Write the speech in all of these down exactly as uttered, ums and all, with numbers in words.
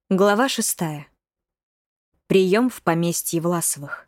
Глава шестая. Прием в поместье Власовых.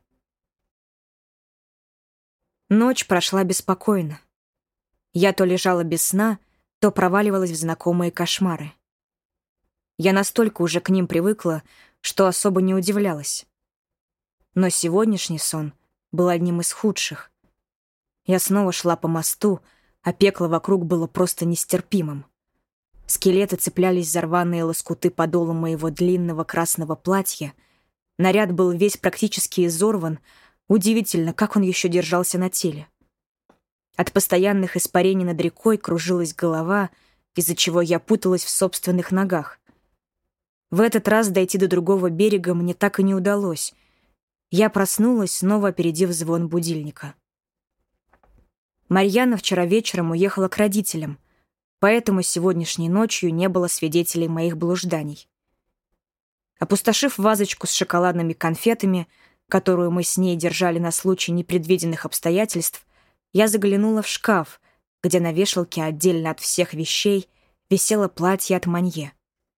Ночь прошла беспокойно. Я то лежала без сна, то проваливалась в знакомые кошмары. Я настолько уже к ним привыкла, что особо не удивлялась. Но сегодняшний сон был одним из худших. Я снова шла по мосту, а пекло вокруг было просто нестерпимым. Скелеты цеплялись за рваные лоскуты подола моего длинного красного платья. Наряд был весь практически изорван. Удивительно, как он еще держался на теле. От постоянных испарений над рекой кружилась голова, из-за чего я путалась в собственных ногах. В этот раз дойти до другого берега мне так и не удалось. Я проснулась, снова опередив звон будильника. Марьяна вчера вечером уехала к родителям, поэтому сегодняшней ночью не было свидетелей моих блужданий. Опустошив вазочку с шоколадными конфетами, которую мы с ней держали на случай непредвиденных обстоятельств, я заглянула в шкаф, где на вешалке отдельно от всех вещей висело платье от Манье.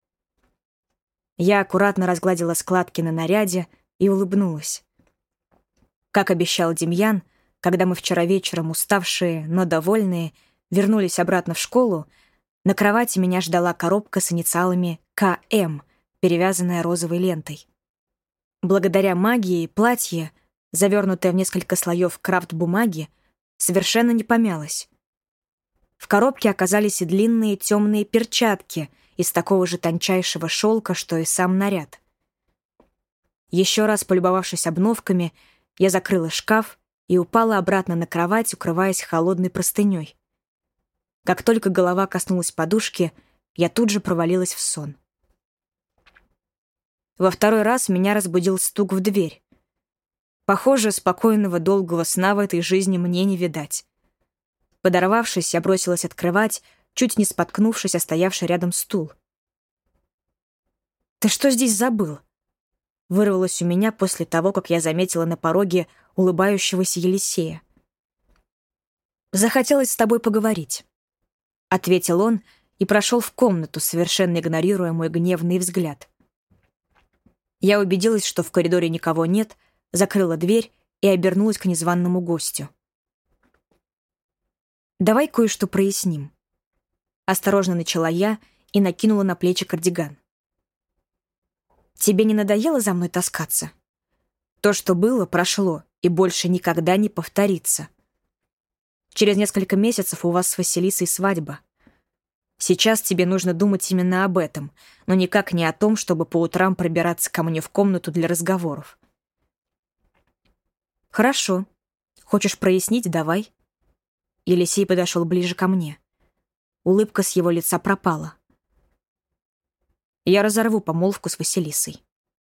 Я аккуратно разгладила складки на наряде и улыбнулась. Как обещал Демьян, когда мы вчера вечером, уставшие, но довольные, вернулись обратно в школу, на кровати меня ждала коробка с инициалами К М, перевязанная розовой лентой. Благодаря магии платье, завернутое в несколько слоев крафт-бумаги, совершенно не помялось. В коробке оказались и длинные темные перчатки из такого же тончайшего шелка, что и сам наряд. Еще раз полюбовавшись обновками, я закрыла шкаф и упала обратно на кровать, укрываясь холодной простыней. Как только голова коснулась подушки, я тут же провалилась в сон. Во второй раз меня разбудил стук в дверь. Похоже, спокойного долгого сна в этой жизни мне не видать. Подорвавшись, я бросилась открывать, чуть не споткнувшись о стоявший рядом стул. «Ты что здесь забыл?» Вырвалось у меня после того, как я заметила на пороге улыбающегося Елисея. «Захотелось с тобой поговорить», — ответил он и прошел в комнату, совершенно игнорируя мой гневный взгляд. Я убедилась, что в коридоре никого нет, закрыла дверь и обернулась к незваному гостю. «Давай кое-что проясним», — осторожно начала я и накинула на плечи кардиган. «Тебе не надоело за мной таскаться? То, что было, прошло и больше никогда не повторится. Через несколько месяцев у вас с Василисой свадьба. Сейчас тебе нужно думать именно об этом, но никак не о том, чтобы по утрам пробираться ко мне в комнату для разговоров». «Хорошо. Хочешь прояснить? Давай». Елисей подошел ближе ко мне. Улыбка с его лица пропала. «Я разорву помолвку с Василисой».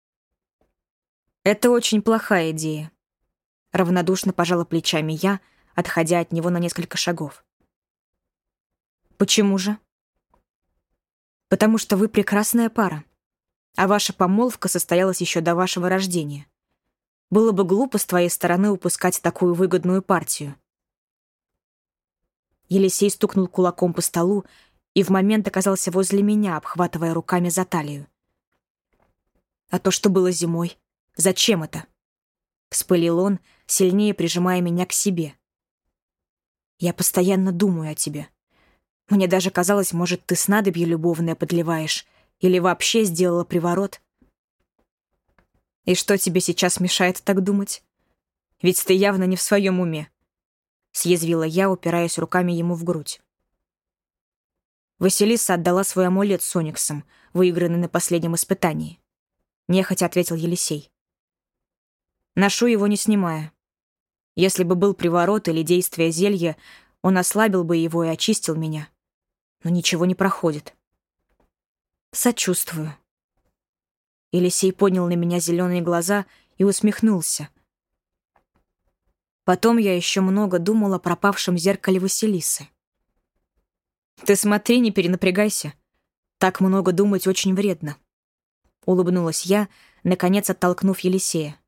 «Это очень плохая идея», — равнодушно пожала плечами я, отходя от него на несколько шагов. «Почему же?» «Потому что вы прекрасная пара, а ваша помолвка состоялась еще до вашего рождения. Было бы глупо с твоей стороны упускать такую выгодную партию». Елисей стукнул кулаком по столу и в момент оказался возле меня, обхватывая руками за талию. «А то, что было зимой, зачем это?» — вспылил он, сильнее прижимая меня к себе. «Я постоянно думаю о тебе. Мне даже казалось, может, ты снадобье любовное подливаешь или вообще сделала приворот». «И что тебе сейчас мешает так думать? Ведь ты явно не в своем уме», — съязвила я, упираясь руками ему в грудь. Василиса отдала свой амулет с ониксом, выигранный на последнем испытании. Нехотя ответил Елисей. «Ношу его, не снимая. Если бы был приворот или действие зелья, он ослабил бы его и очистил меня. Но ничего не проходит». «Сочувствую». Елисей поднял на меня зеленые глаза и усмехнулся. Потом я еще много думал о пропавшем зеркале Василисы. «Ты смотри, не перенапрягайся. Так много думать очень вредно», — улыбнулась я, наконец оттолкнув Елисея.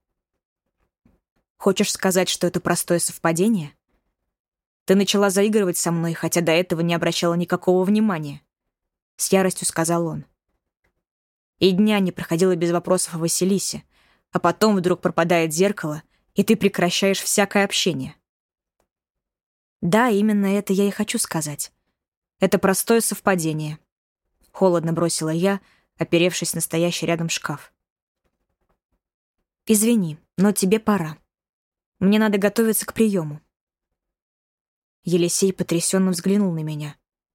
«Хочешь сказать, что это простое совпадение? Ты начала заигрывать со мной, хотя до этого не обращала никакого внимания», — с яростью сказал он. И дня не проходило без вопросов о Василисе, а потом вдруг пропадает зеркало, и ты прекращаешь всякое общение. Да, именно это я и хочу сказать. Это простое совпадение. Холодно бросила я, оперевшись на стоящий рядом шкаф. Извини, но тебе пора. Мне надо готовиться к приему. Елисей потрясенно взглянул на меня.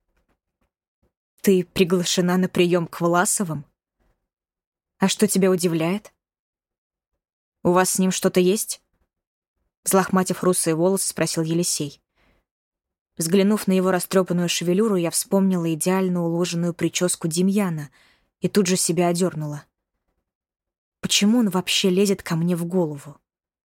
Ты приглашена на прием к Власовым? А что тебя удивляет? У вас с ним что-то есть? Взлохматив русые волосы, спросил Елисей. Взглянув на его растрепанную шевелюру, я вспомнила идеально уложенную прическу Демьяна и тут же себя одернула. Почему он вообще лезет ко мне в голову?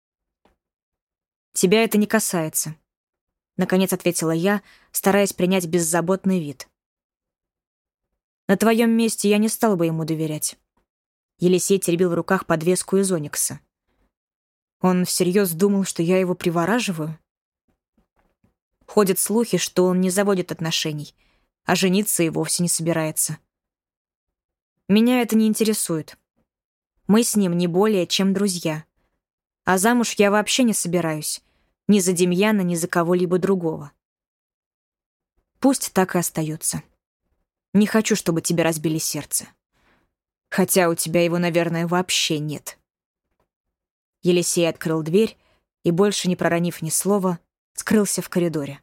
«Тебя это не касается», — наконец ответила я, стараясь принять беззаботный вид. «На твоем месте я не стал бы ему доверять». Елисей теребил в руках подвеску из оникса. Он всерьез думал, что я его привораживаю? Ходят слухи, что он не заводит отношений, а жениться и вовсе не собирается. Меня это не интересует. Мы с ним не более чем друзья. А замуж я вообще не собираюсь. Ни за Демьяна, ни за кого-либо другого. Пусть так и остается. Не хочу, чтобы тебе разбили сердце. Хотя у тебя его, наверное, вообще нет. Елисей открыл дверь и, больше не проронив ни слова, скрылся в коридоре.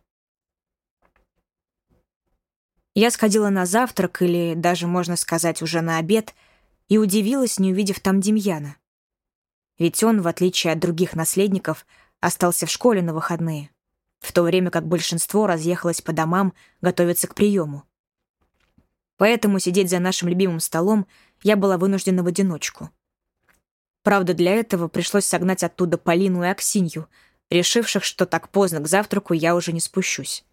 Я сходила на завтрак, или даже, можно сказать, уже на обед, и удивилась, не увидев там Демьяна. Ведь он, в отличие от других наследников, остался в школе на выходные, в то время как большинство разъехалось по домам готовиться к приему. Поэтому сидеть за нашим любимым столом я была вынуждена в одиночку. Правда, для этого пришлось согнать оттуда Полину и Аксинью, решивших, что так поздно к завтраку я уже не спущусь.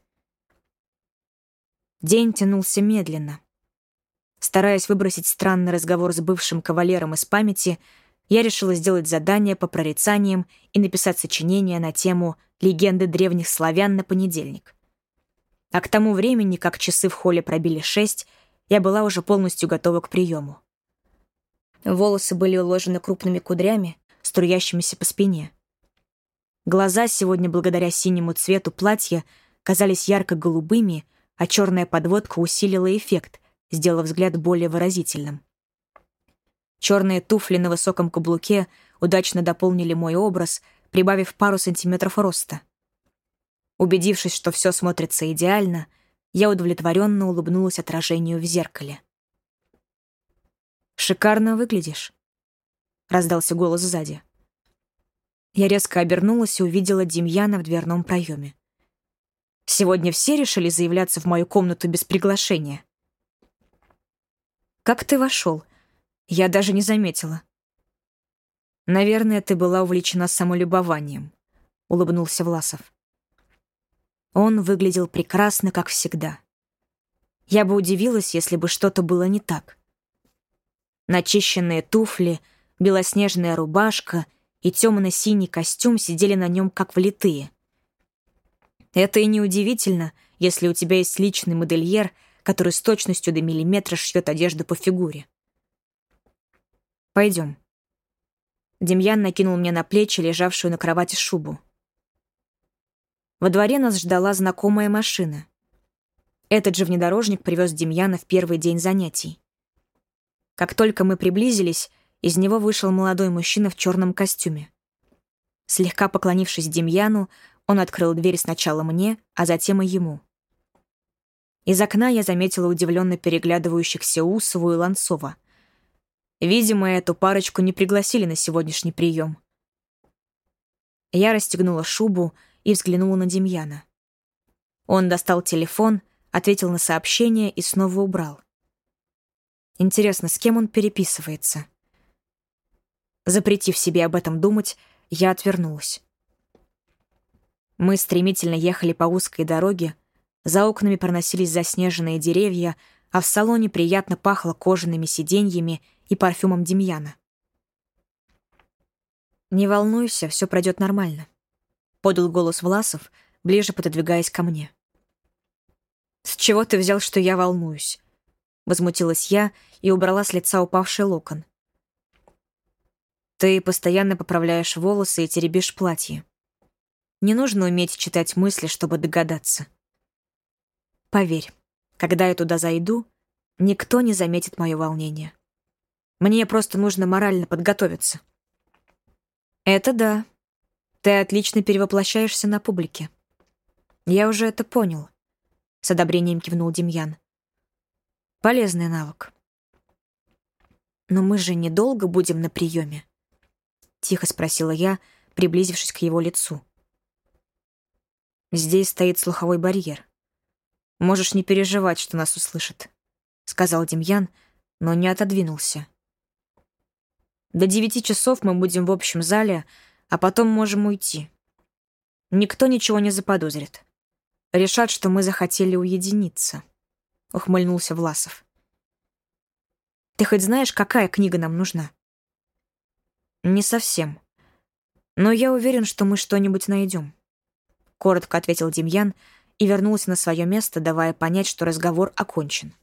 День тянулся медленно. Стараясь выбросить странный разговор с бывшим кавалером из памяти, я решила сделать задание по прорицаниям и написать сочинение на тему «Легенды древних славян» на понедельник. А к тому времени, как часы в холле пробили шесть, я была уже полностью готова к приему. Волосы были уложены крупными кудрями, струящимися по спине. Глаза сегодня, благодаря синему цвету платья, казались ярко-голубыми, а черная подводка усилила эффект, сделав взгляд более выразительным. Черные туфли на высоком каблуке удачно дополнили мой образ, прибавив пару сантиметров роста. Убедившись, что все смотрится идеально, я удовлетворенно улыбнулась отражению в зеркале. «Шикарно выглядишь», — раздался голос сзади. Я резко обернулась и увидела Демьяна в дверном проеме. «Сегодня все решили заявляться в мою комнату без приглашения?» «Как ты вошел? Я даже не заметила». «Наверное, ты была увлечена самолюбованием», — улыбнулся Власов. Он выглядел прекрасно, как всегда. Я бы удивилась, если бы что-то было не так. Начищенные туфли, белоснежная рубашка и темно-синий костюм сидели на нем как влитые. Это и неудивительно, если у тебя есть личный модельер, который с точностью до миллиметра шьет одежду по фигуре. «Пойдем». Демьян накинул мне на плечи лежавшую на кровати шубу. Во дворе нас ждала знакомая машина. Этот же внедорожник привез Демьяна в первый день занятий. Как только мы приблизились, из него вышел молодой мужчина в черном костюме. Слегка поклонившись Демьяну, он открыл дверь сначала мне, а затем и ему. Из окна я заметила удивленно переглядывающихся Усову и Ланцова. Видимо, эту парочку не пригласили на сегодняшний прием. Я расстегнула шубу и взглянула на Демьяна. Он достал телефон, ответил на сообщение и снова убрал. Интересно, с кем он переписывается? Запретив себе об этом думать, я отвернулась. Мы стремительно ехали по узкой дороге, за окнами проносились заснеженные деревья, а в салоне приятно пахло кожаными сиденьями и парфюмом Демьяна. «Не волнуйся, все пройдет нормально», — подал голос Власов, ближе пододвигаясь ко мне. «С чего ты взял, что я волнуюсь?» — возмутилась я и убрала с лица упавший локон. «Ты постоянно поправляешь волосы и теребишь платье. Не нужно уметь читать мысли, чтобы догадаться. Поверь, когда я туда зайду, никто не заметит мое волнение. Мне просто нужно морально подготовиться». «Это да. Ты отлично перевоплощаешься на публике. Я уже это понял», — с одобрением кивнул Демьян. «Полезный навык». «Но мы же недолго будем на приеме?» — тихо спросила я, приблизившись к его лицу. «Здесь стоит слуховой барьер. Можешь не переживать, что нас услышат», — сказал Демьян, но не отодвинулся. «До девяти часов мы будем в общем зале, а потом можем уйти. Никто ничего не заподозрит. Решат, что мы захотели уединиться», — ухмыльнулся Власов. «Ты хоть знаешь, какая книга нам нужна?» «Не совсем. Но я уверен, что мы что-нибудь найдем», — коротко ответил Демьян и вернулся на свое место, давая понять, что разговор окончен.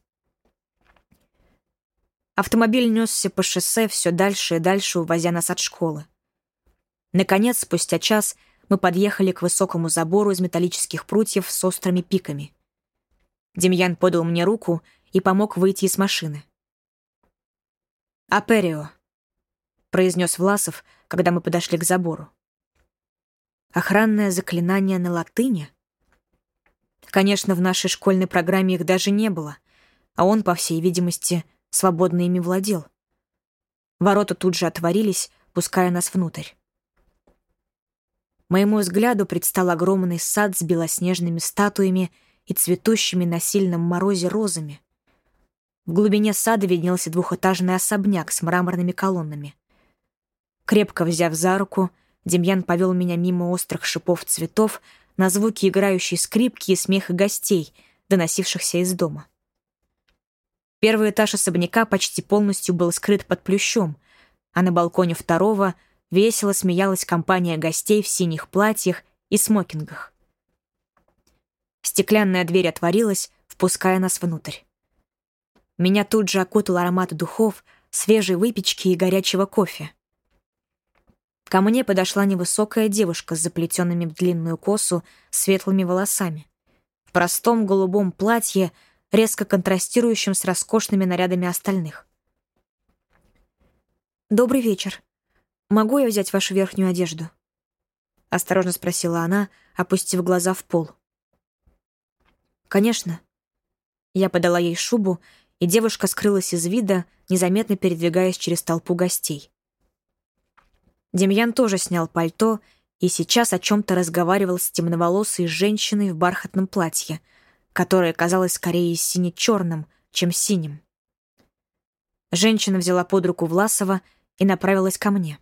Автомобиль несся по шоссе все дальше и дальше, увозя нас от школы. Наконец, спустя час, мы подъехали к высокому забору из металлических прутьев с острыми пиками. Демьян подал мне руку и помог выйти из машины. «Аперио», — произнес Власов, когда мы подошли к забору. «Охранное заклинание на латыни?» Конечно, в нашей школьной программе их даже не было, а он, по всей видимости, свободно ими владел. Ворота тут же отворились, пуская нас внутрь. Моему взгляду предстал огромный сад с белоснежными статуями и цветущими на сильном морозе розами. В глубине сада виднелся двухэтажный особняк с мраморными колоннами. Крепко взяв за руку, Демьян повел меня мимо острых шипов цветов на звуки играющей скрипки и смеха гостей, доносившихся из дома. Первый этаж особняка почти полностью был скрыт под плющом, а на балконе второго весело смеялась компания гостей в синих платьях и смокингах. Стеклянная дверь отворилась, впуская нас внутрь. Меня тут же окутал аромат духов, свежей выпечки и горячего кофе. Ко мне подошла невысокая девушка с заплетенными в длинную косу светлыми волосами, в простом голубом платье, резко контрастирующем с роскошными нарядами остальных. «Добрый вечер. Могу я взять вашу верхнюю одежду?» — осторожно спросила она, опустив глаза в пол. «Конечно». Я подала ей шубу, и девушка скрылась из вида, незаметно передвигаясь через толпу гостей. Демьян тоже снял пальто и сейчас о чем-то разговаривал с темноволосой женщиной в бархатном платье, которое казалось скорее сине-черным, чем синим. Женщина взяла под руку Власова и направилась ко мне.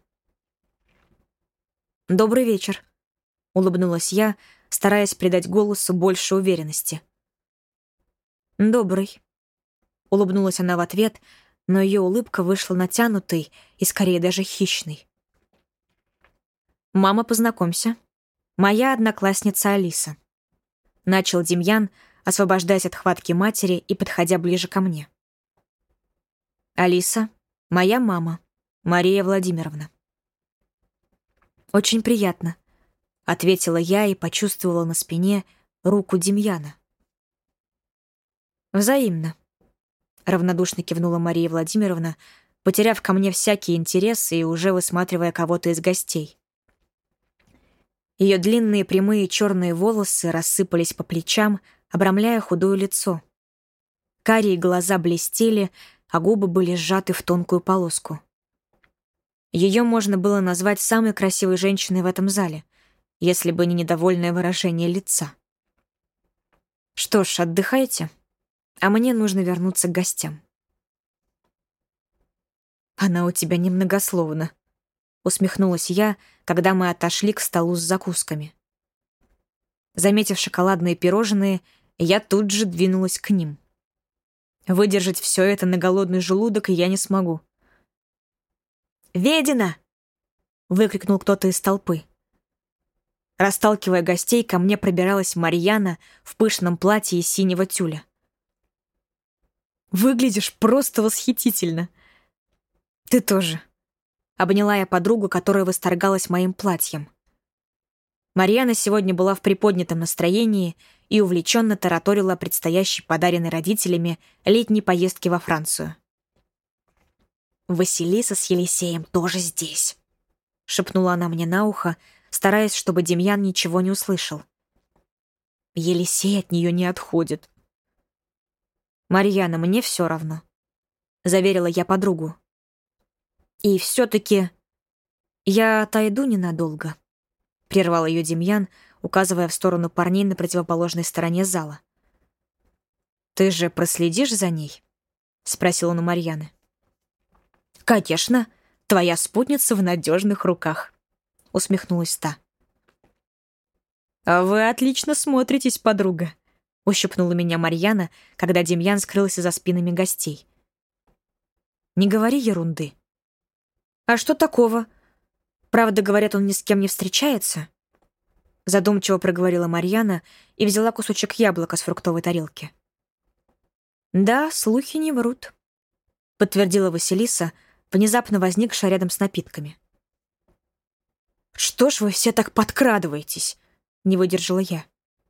«Добрый вечер», — улыбнулась я, стараясь придать голосу больше уверенности. «Добрый», — улыбнулась она в ответ, но ее улыбка вышла натянутой и скорее даже хищной. «Мама, познакомься. Моя одноклассница Алиса», — начал Демьян, освобождаясь от хватки матери и подходя ближе ко мне. «Алиса, моя мама, Мария Владимировна». «Очень приятно», — ответила я и почувствовала на спине руку Демьяна. «Взаимно», — равнодушно кивнула Мария Владимировна, потеряв ко мне всякий интерес и уже высматривая кого-то из гостей. Ее длинные прямые черные волосы рассыпались по плечам, обрамляя худое лицо. Карие глаза блестели, а губы были сжаты в тонкую полоску. Ее можно было назвать самой красивой женщиной в этом зале, если бы не недовольное выражение лица. «Что ж, отдыхайте, а мне нужно вернуться к гостям». «Она у тебя немногословна», — усмехнулась я, когда мы отошли к столу с закусками. Заметив шоколадные пирожные, я тут же двинулась к ним. Выдержать все это на голодный желудок я не смогу. «Ведина!» — выкрикнул кто-то из толпы. Расталкивая гостей, ко мне пробиралась Марьяна в пышном платье из синего тюля. Выглядишь просто восхитительно. Ты тоже. Обняла я подругу, которая восторгалась моим платьем. Марьяна сегодня была в приподнятом настроении и увлеченно тараторила о предстоящей подаренной родителями летней поездке во Францию. «Василиса с Елисеем тоже здесь», — шепнула она мне на ухо, стараясь, чтобы Демьян ничего не услышал. Елисей от нее не отходит. «Марьяна, мне все равно», — заверила я подругу. «И все-таки я отойду ненадолго», — прервал ее Демьян, указывая в сторону парней на противоположной стороне зала. «Ты же проследишь за ней?» — спросил он у Марьяны. «Конечно, твоя спутница в надежных руках», — усмехнулась та. «А вы отлично смотритесь, подруга», — ущипнула меня Марьяна, когда Демьян скрылся за спинами гостей. «Не говори ерунды». «А что такого? Правда, говорят, он ни с кем не встречается?» Задумчиво проговорила Марьяна и взяла кусочек яблока с фруктовой тарелки. «Да, слухи не врут», — подтвердила Василиса, внезапно возникшая рядом с напитками. «Что ж вы все так подкрадываетесь?» — не выдержала я.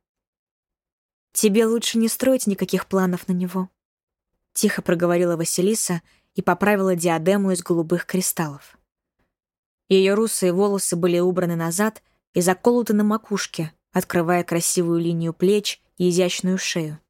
«Тебе лучше не строить никаких планов на него», — тихо проговорила Василиса и поправила диадему из голубых кристаллов. Ее русые волосы были убраны назад и заколоты на макушке, открывая красивую линию плеч и изящную шею.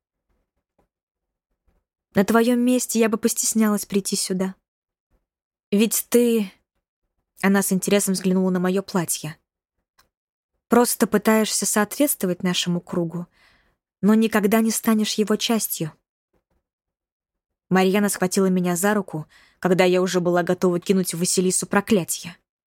«На твоем месте я бы постеснялась прийти сюда. Ведь ты...» Она с интересом взглянула на мое платье. «Просто пытаешься соответствовать нашему кругу, но никогда не станешь его частью». Марьяна схватила меня за руку, когда я уже была готова кинуть в Василису проклятие.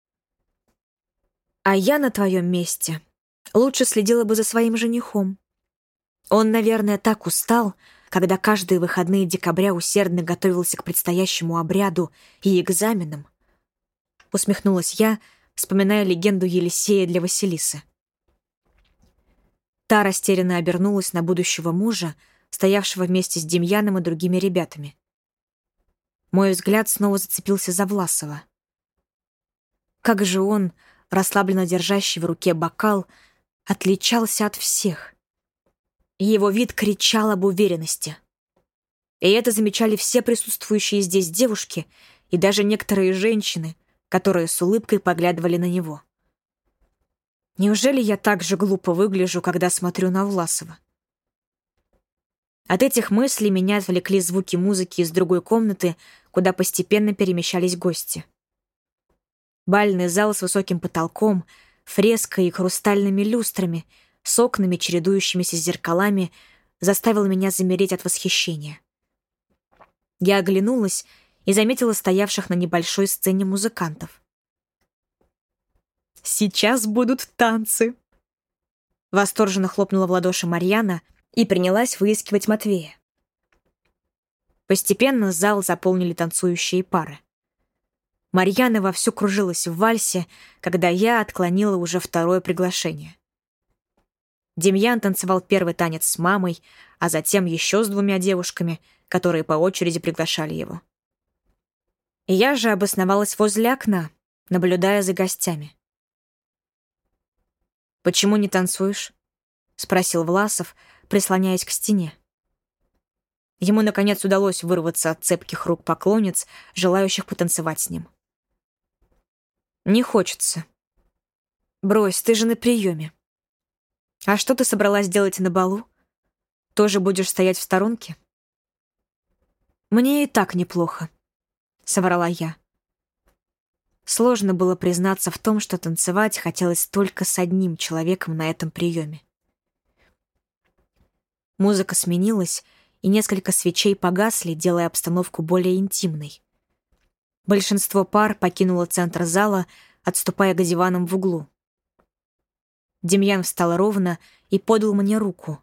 «А я на твоем месте лучше следила бы за своим женихом. Он, наверное, так устал, когда каждые выходные декабря усердно готовился к предстоящему обряду и экзаменам», — усмехнулась я, вспоминая легенду Елисея для Василисы. Та растерянно обернулась на будущего мужа, стоявшего вместе с Демьяном и другими ребятами. Мой взгляд снова зацепился за Власова. Как же он, расслабленно держащий в руке бокал, отличался от всех. Его вид кричал об уверенности. И это замечали все присутствующие здесь девушки и даже некоторые женщины, которые с улыбкой поглядывали на него. Неужели я так же глупо выгляжу, когда смотрю на Власова? От этих мыслей меня отвлекли звуки музыки из другой комнаты, куда постепенно перемещались гости. Бальный зал с высоким потолком, фреской и хрустальными люстрами, с окнами, чередующимися с зеркалами, заставил меня замереть от восхищения. Я оглянулась и заметила стоявших на небольшой сцене музыкантов. «Сейчас будут танцы!» Восторженно хлопнула в ладоши Марьяна и принялась выискивать Матвея. Постепенно зал заполнили танцующие пары. Марьяна вовсю кружилась в вальсе, когда я отклонила уже второе приглашение. Демьян танцевал первый танец с мамой, а затем еще с двумя девушками, которые по очереди приглашали его. Я же обосновалась возле окна, наблюдая за гостями. «Почему не танцуешь?» — спросил Власов, прислоняясь к стене. Ему, наконец, удалось вырваться от цепких рук поклонниц, желающих потанцевать с ним. «Не хочется». «Брось, ты же на приеме. А что ты собралась делать на балу? Тоже будешь стоять в сторонке?» «Мне и так неплохо», — соврала я. Сложно было признаться в том, что танцевать хотелось только с одним человеком на этом приеме. Музыка сменилась, и несколько свечей погасли, делая обстановку более интимной. Большинство пар покинуло центр зала, отступая к диванам в углу. Демьян встал ровно и подал мне руку.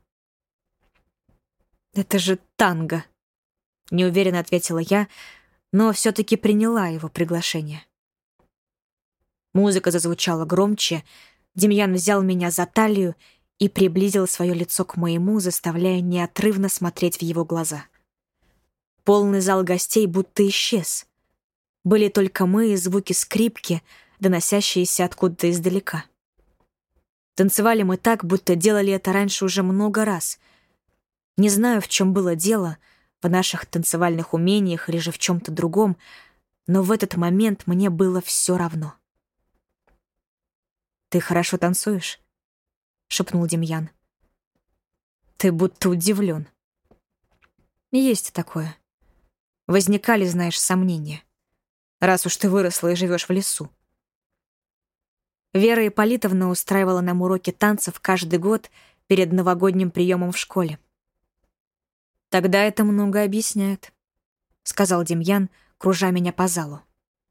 «Это же танго», — неуверенно ответила я, но все-таки приняла его приглашение. Музыка зазвучала громче, Демьян взял меня за талию и приблизил свое лицо к моему, заставляя неотрывно смотреть в его глаза. Полный зал гостей будто исчез. Были только мы и звуки скрипки, доносящиеся откуда-то издалека. Танцевали мы так, будто делали это раньше уже много раз. Не знаю, в чем было дело, в наших танцевальных умениях или же в чем-то другом, но в этот момент мне было все равно. «Ты хорошо танцуешь?» — шепнул Демьян. «Ты будто удивлен». «Есть такое. Возникали, знаешь, сомнения, раз уж ты выросла и живешь в лесу. Вера Ипполитовна устраивала нам уроки танцев каждый год перед новогодним приемом в школе. «Тогда это много объясняет», — сказал Демьян, кружа меня по залу.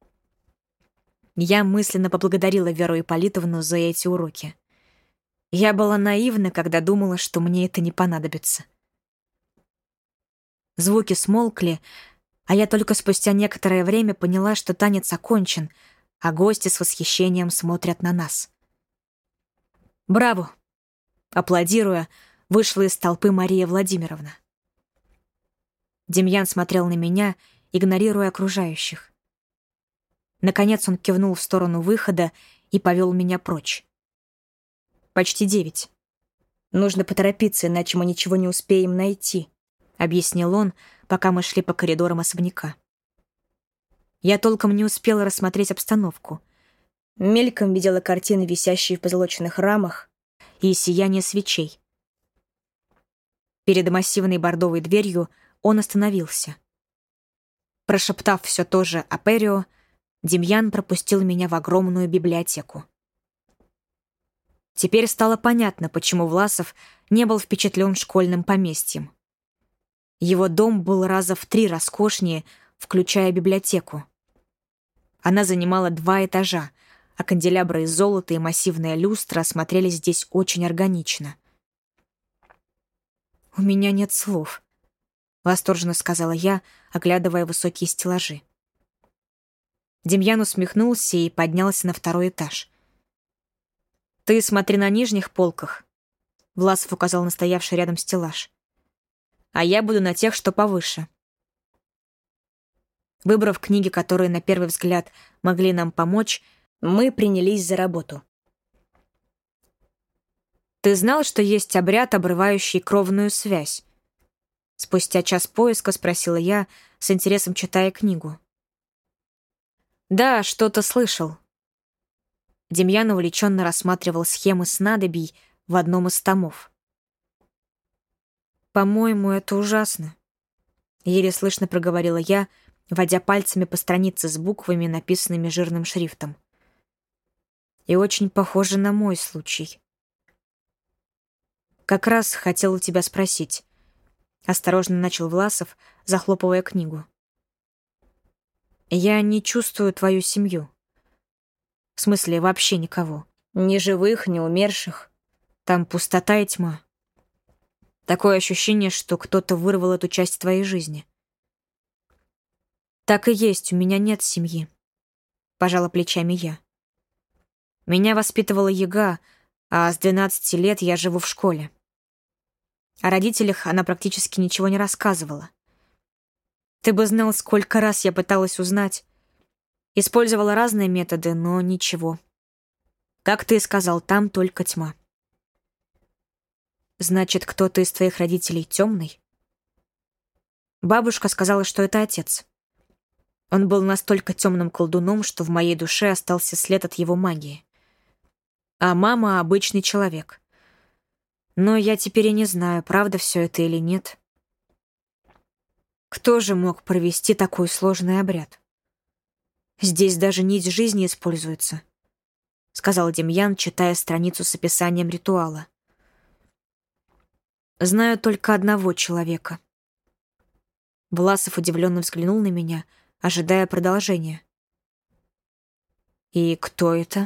Я мысленно поблагодарила Веру Ипполитовну за эти уроки. Я была наивна, когда думала, что мне это не понадобится. Звуки смолкли, а я только спустя некоторое время поняла, что танец окончен, а гости с восхищением смотрят на нас. «Браво!» — аплодируя, вышла из толпы Мария Владимировна. Демьян смотрел на меня, игнорируя окружающих. Наконец он кивнул в сторону выхода и повел меня прочь. «Почти девять. Нужно поторопиться, иначе мы ничего не успеем найти», — объяснил он, пока мы шли по коридорам особняка. Я толком не успела рассмотреть обстановку. Мельком видела картины, висящие в позолоченных рамах, и сияние свечей. Перед массивной бордовой дверью он остановился. Прошептав все то же «Аперио», Демьян пропустил меня в огромную библиотеку. Теперь стало понятно, почему Власов не был впечатлен школьным поместьем. Его дом был раза в три роскошнее, включая библиотеку. Она занимала два этажа, а канделябры из золота и массивная люстра смотрелись здесь очень органично. «У меня нет слов», — восторженно сказала я, оглядывая высокие стеллажи. Демьян усмехнулся и поднялся на второй этаж. «Ты смотри на нижних полках», — Власов указал на стоявший рядом стеллаж. «А я буду на тех, что повыше». Выбрав книги, которые на первый взгляд могли нам помочь, мы принялись за работу. «Ты знал, что есть обряд, обрывающий кровную связь?» Спустя час поиска спросила я, с интересом читая книгу. «Да, что-то слышал». Демьян увлеченно рассматривал схемы снадобий в одном из томов. «По-моему, это ужасно», — еле слышно проговорила я, водя пальцами по странице с буквами, написанными жирным шрифтом. «И очень похоже на мой случай». «Как раз хотел у тебя спросить», — осторожно начал Власов, захлопывая книгу. «Я не чувствую твою семью. В смысле, вообще никого. Ни живых, ни умерших. Там пустота и тьма. Такое ощущение, что кто-то вырвал эту часть твоей жизни». «Так и есть, у меня нет семьи», — пожала плечами я. «Меня воспитывала Яга, а с двенадцати лет я живу в школе. О родителях она практически ничего не рассказывала. Ты бы знал, сколько раз я пыталась узнать. Использовала разные методы, но ничего. Как ты и сказал, там только тьма». «Значит, кто-то из твоих родителей темный?» Бабушка сказала, что это отец. Он был настолько темным колдуном, что в моей душе остался след от его магии. А мама — обычный человек. Но я теперь и не знаю, правда все это или нет. Кто же мог провести такой сложный обряд? Здесь даже нить жизни используется, — сказал Демьян, читая страницу с описанием ритуала. Знаю только одного человека. Власов удивленно взглянул на меня, ожидая продолжения. «И кто это?»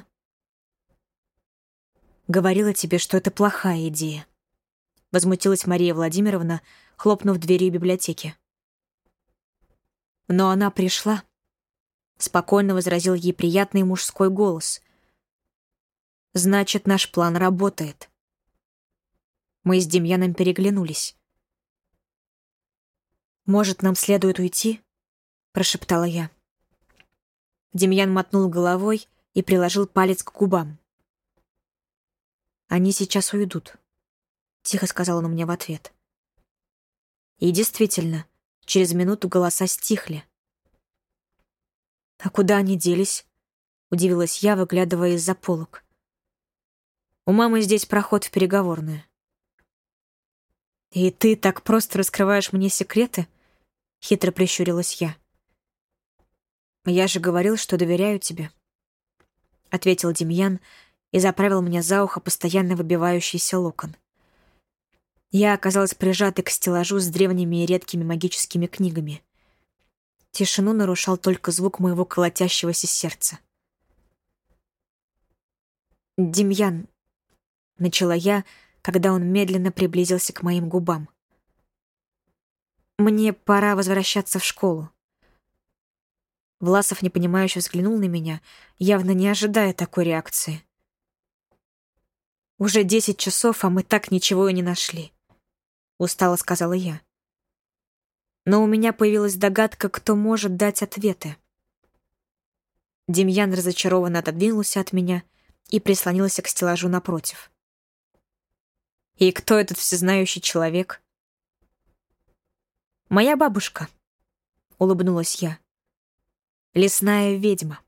«Говорила тебе, что это плохая идея», — возмутилась Мария Владимировна, хлопнув дверью библиотеки. «Но она пришла», — спокойно возразил ей приятный мужской голос. «Значит, наш план работает». Мы с Демьяном переглянулись. «Может, нам следует уйти?» — прошептала я. Демьян мотнул головой и приложил палец к губам. «Они сейчас уйдут», — тихо сказал он мне в ответ. И действительно, через минуту голоса стихли. «А куда они делись?» — удивилась я, выглядывая из-за полок. «У мамы здесь проход в переговорную». «И ты так просто раскрываешь мне секреты?» — хитро прищурилась я. «Я же говорил, что доверяю тебе», — ответил Демьян и заправил мне за ухо постоянно выбивающийся локон. Я оказалась прижатой к стеллажу с древними и редкими магическими книгами. Тишину нарушал только звук моего колотящегося сердца. «Демьян», — начала я, когда он медленно приблизился к моим губам. «Мне пора возвращаться в школу». Власов непонимающе взглянул на меня, явно не ожидая такой реакции. «Уже десять часов, а мы так ничего и не нашли», — устало сказала я. Но у меня появилась догадка, кто может дать ответы. Демьян разочарованно отодвинулся от меня и прислонился к стеллажу напротив. «И кто этот всезнающий человек?» «Моя бабушка», — улыбнулась я. «Лесная ведьма».